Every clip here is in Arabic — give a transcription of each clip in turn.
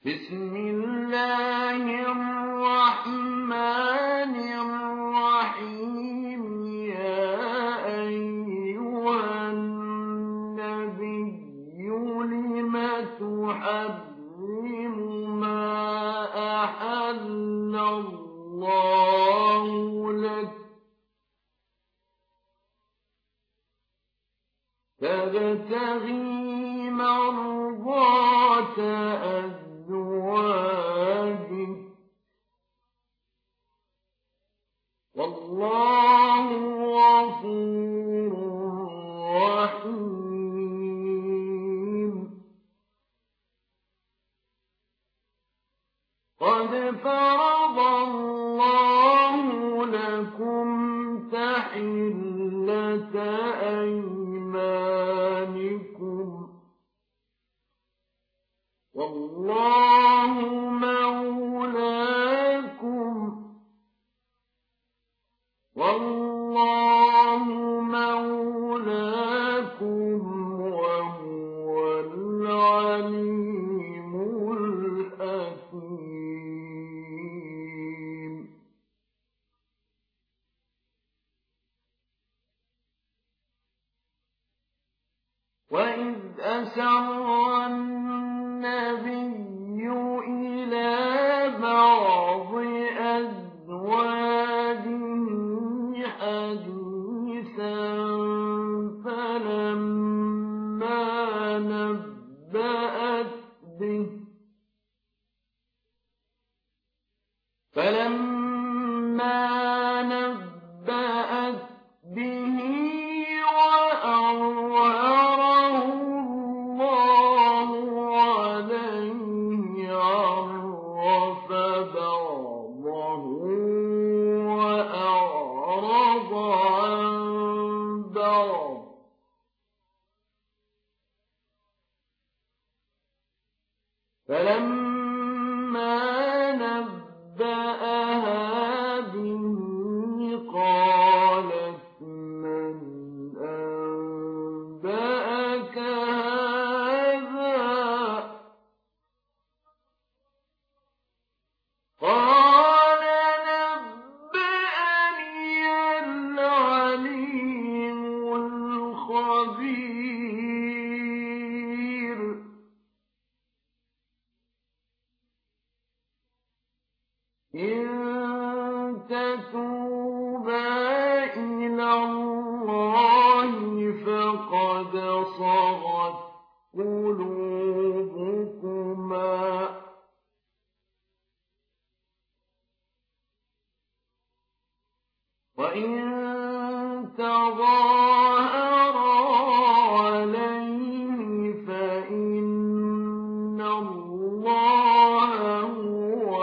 بسم الله الرحمن الرحيم يا أيها النبي لم تحرم ما أحل الله لك تبتغي مرضات أزواجك والله غفور رحيم قد فرض الله لكم تحلة أيمانكم والله مولاكم وهو العليم الحكيم وإذ أسر النبي إلى بعض أزواجه حديثا فلما نبأت به وأظهره الله عليه عرف بعضه وأعرض عن بعض فلما نبأها به قالت من أنبأك هذا قال نبأني العليم الخبير إن تتوبا إلى الله فقد صغت قلوبكما وإن تظاهرا عليه فإن الله هو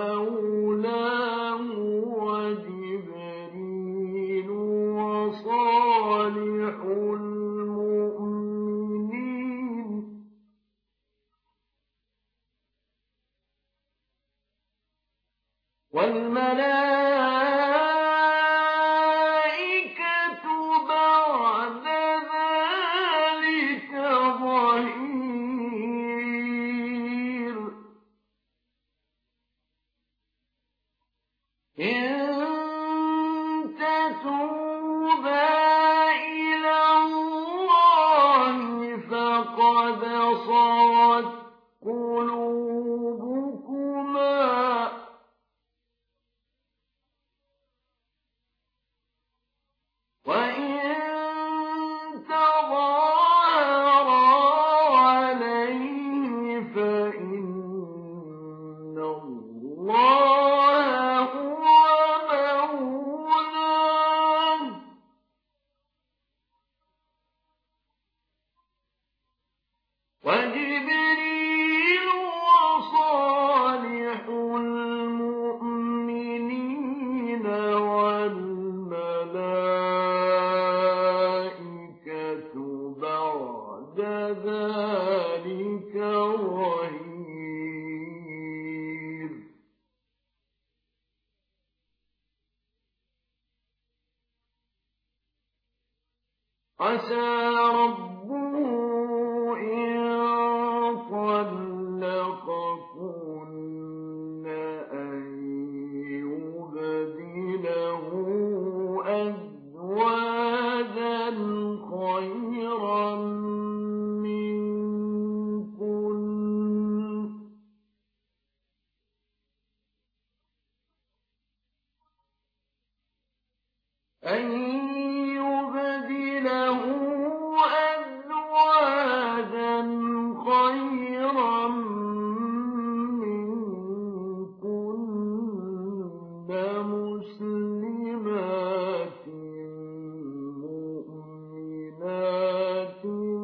مولاه وجبريل وصالح المؤمنين والملائكة بعد ذلك ظهير إن تتوبا إلى الله فقد صغت قلوبكما وإن تظاهرا عليه فإن الله هو مولاه وجبريل وصالح المؤمنين والملائكة بعد ذلك ظهير عسى ربه إن طلقكن يخافون أن يبدله أزواجا خيرا منكن مسلمات مؤمنات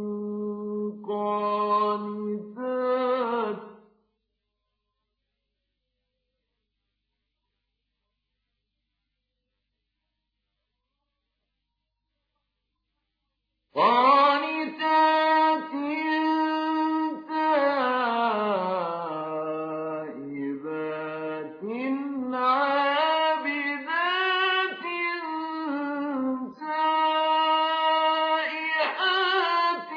قانتات تائبات عابدات سائحات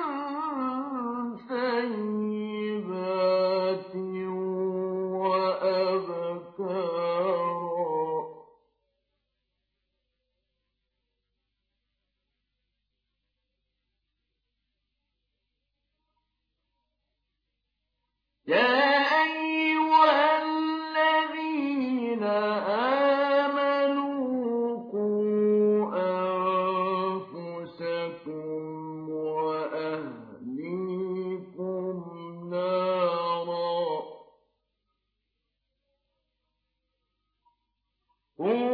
ثيبات وأبكارا يا أيها الذين آمنوا قوا أنفسكم وأهليكم نارا